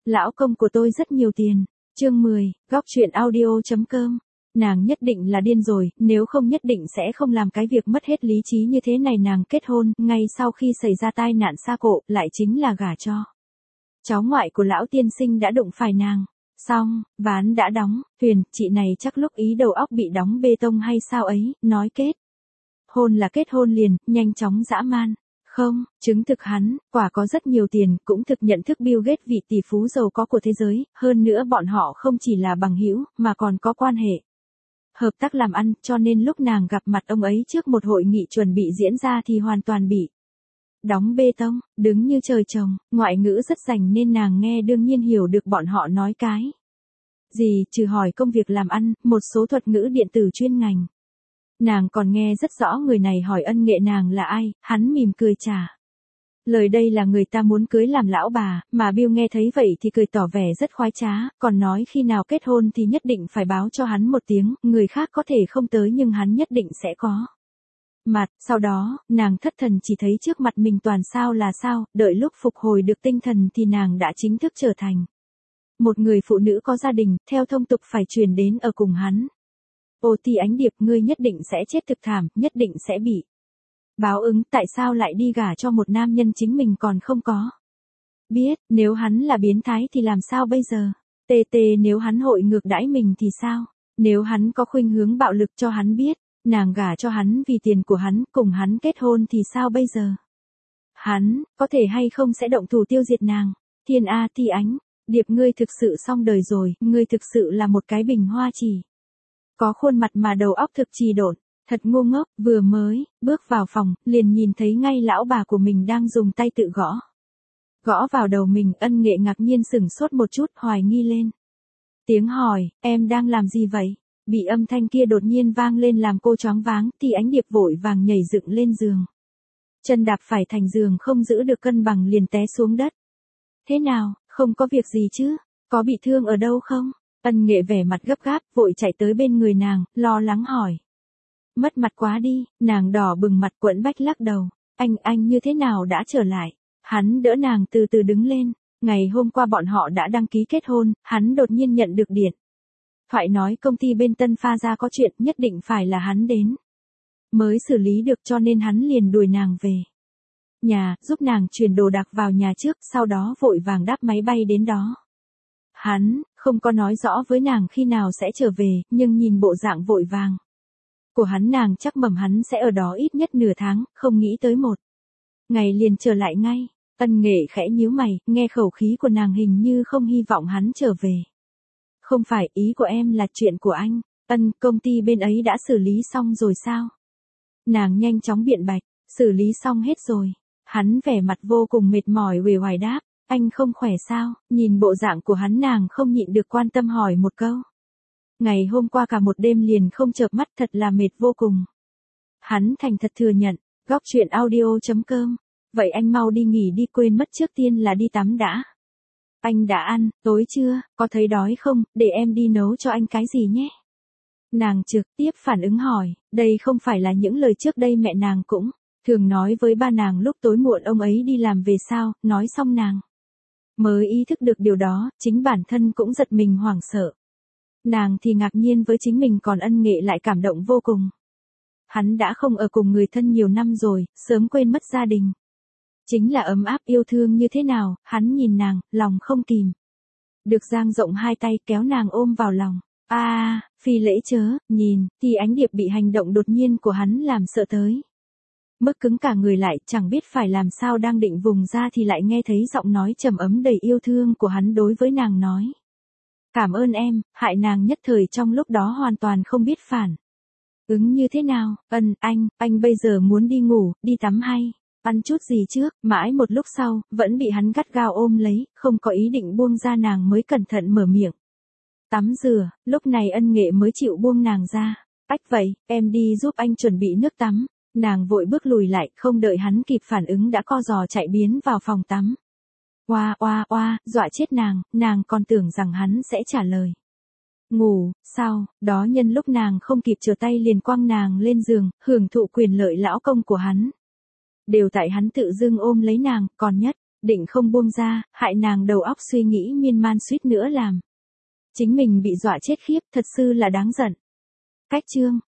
Lão công của tôi rất nhiều tiền. Chương 10, góc truyện audio.com. Nàng nhất định là điên rồi, nếu không nhất định sẽ không làm cái việc mất hết lý trí như thế này. Nàng kết hôn, ngay sau khi xảy ra tai nạn xa cộ, lại chính là gả cho cháu ngoại của lão tiên sinh đã đụng phải nàng. Xong, ván đã đóng, Huyền, chị này chắc lúc ý đầu óc bị đóng bê tông hay sao ấy, nói kết hôn là kết hôn liền, nhanh chóng dã man. Không, chứng thực hắn, quả có rất nhiều tiền, cũng thực nhận thức Bill Gates vị tỷ phú giàu có của thế giới, hơn nữa bọn họ không chỉ là bằng hữu, mà còn có quan hệ hợp tác làm ăn, cho nên lúc nàng gặp mặt ông ấy trước một hội nghị chuẩn bị diễn ra thì hoàn toàn bị đóng bê tông, đứng như trời trồng, ngoại ngữ rất rành nên nàng nghe đương nhiên hiểu được bọn họ nói cái gì, trừ hỏi công việc làm ăn, một số thuật ngữ điện tử chuyên ngành. Nàng còn nghe rất rõ người này hỏi ân nghệ nàng là ai, hắn mỉm cười trả lời đây là người ta muốn cưới làm lão bà, mà Bill nghe thấy vậy thì cười tỏ vẻ rất khoái trá, còn nói khi nào kết hôn thì nhất định phải báo cho hắn một tiếng, người khác có thể không tới nhưng hắn nhất định sẽ có mặt. Sau đó, nàng thất thần chỉ thấy trước mặt mình toàn sao là sao, đợi lúc phục hồi được tinh thần thì nàng đã chính thức trở thành một người phụ nữ có gia đình, theo thông tục phải truyền đến ở cùng hắn. Ô Ti Ánh Điệp, ngươi nhất định sẽ chết thực thảm, nhất định sẽ bị báo ứng, tại sao lại đi gả cho một nam nhân chính mình còn không có biết, nếu hắn là biến thái thì làm sao bây giờ? Nếu hắn hội ngược đãi mình thì sao? Nếu hắn có khuynh hướng bạo lực cho hắn biết, nàng gả cho hắn vì tiền của hắn, cùng hắn kết hôn thì sao bây giờ? Hắn, có thể hay không sẽ động thủ tiêu diệt nàng? Thiên A Ti Ánh Điệp, ngươi thực sự xong đời rồi, ngươi thực sự là một cái bình hoa chỉ có khuôn mặt mà đầu óc thực trì độn, thật ngu ngốc, vừa mới bước vào phòng, liền nhìn thấy ngay lão bà của mình đang dùng tay tự gõ vào đầu mình. Ân Nghệ ngạc nhiên sửng sốt một chút, hoài nghi lên tiếng hỏi, em đang làm gì vậy? Bị âm thanh kia đột nhiên vang lên làm cô choáng váng, Ti Ánh Điệp vội vàng nhảy dựng lên giường, chân đạp phải thành giường không giữ được cân bằng liền té xuống đất. Thế nào, không có việc gì chứ? Có bị thương ở đâu không? Ân Nghệ vẻ mặt gấp gáp, vội chạy tới bên người nàng, lo lắng hỏi. Mất mặt quá đi, nàng đỏ bừng mặt quẫn bách lắc đầu. Anh như thế nào đã trở lại? Hắn đỡ nàng từ từ đứng lên. Ngày hôm qua bọn họ đã đăng ký kết hôn, hắn đột nhiên nhận được điện thoại nói công ty bên Tân Pha ra có chuyện, nhất định phải là hắn đến mới xử lý được, cho nên hắn liền đuổi nàng về nhà, giúp nàng chuyển đồ đạc vào nhà trước, sau đó vội vàng đáp máy bay đến đó. Hắn không có nói rõ với nàng khi nào sẽ trở về, nhưng nhìn bộ dạng vội vàng của hắn nàng chắc mẩm hắn sẽ ở đó ít nhất nửa tháng, không nghĩ tới một ngày liền trở lại ngay. Ân Nghệ khẽ nhíu mày, nghe khẩu khí của nàng hình như không hy vọng hắn trở về. Không phải, ý của em là chuyện của anh. Công ty bên ấy đã xử lý xong rồi sao? Nàng nhanh chóng biện bạch, xử lý xong hết rồi. Hắn vẻ mặt vô cùng mệt mỏi uể oải đáp, anh không khỏe sao? Nhìn bộ dạng của hắn nàng không nhịn được quan tâm hỏi một câu. Ngày hôm qua cả một đêm liền không chợp mắt, thật là mệt vô cùng. Hắn thành thật thừa nhận, góc truyện audio.com. Vậy anh mau đi nghỉ đi, quên mất trước tiên là đi tắm đã. Anh đã ăn, tối chưa, có thấy đói không, để em đi nấu cho anh cái gì nhé. Nàng trực tiếp phản ứng hỏi, đây không phải là những lời trước đây mẹ nàng cũng thường nói với ba nàng lúc tối muộn ông ấy đi làm về sao, nói xong nàng mới ý thức được điều đó, chính bản thân cũng giật mình hoảng sợ. Nàng thì ngạc nhiên với chính mình, còn Ân Nghệ lại cảm động vô cùng. Hắn đã không ở cùng người thân nhiều năm rồi, sớm quên mất gia đình chính là ấm áp yêu thương như thế nào. Hắn nhìn nàng, lòng không kìm được dang rộng hai tay kéo nàng ôm vào lòng. Phi lễ chớ, nhìn, Ti Ánh Điệp bị hành động đột nhiên của hắn làm sợ tới mức cứng cả người lại, chẳng biết phải làm sao, đang định vùng ra thì lại nghe thấy giọng nói trầm ấm đầy yêu thương của hắn đối với nàng nói. Cảm ơn em, hại nàng nhất thời trong lúc đó hoàn toàn không biết phản ứng như thế nào. Anh bây giờ muốn đi ngủ, đi tắm hay ăn chút gì trước? Mãi một lúc sau, vẫn bị hắn gắt gao ôm lấy, không có ý định buông ra, nàng mới cẩn thận mở miệng tắm rửa. Lúc này Ân Nghệ mới chịu buông nàng ra. Vậy, em đi giúp anh chuẩn bị nước tắm. Nàng vội bước lùi lại, không đợi hắn kịp phản ứng đã co giò chạy biến vào phòng tắm. Dọa chết nàng còn tưởng rằng hắn sẽ trả lời ngủ. Sau đó nhân lúc nàng không kịp trở tay liền quăng nàng lên giường, hưởng thụ quyền lợi lão công của hắn. Đều tại hắn tự dưng ôm lấy nàng, còn nhất định không buông ra, hại nàng đầu óc suy nghĩ miên man suýt nữa làm chính mình bị dọa chết khiếp, thật sự là đáng giận. Cách chương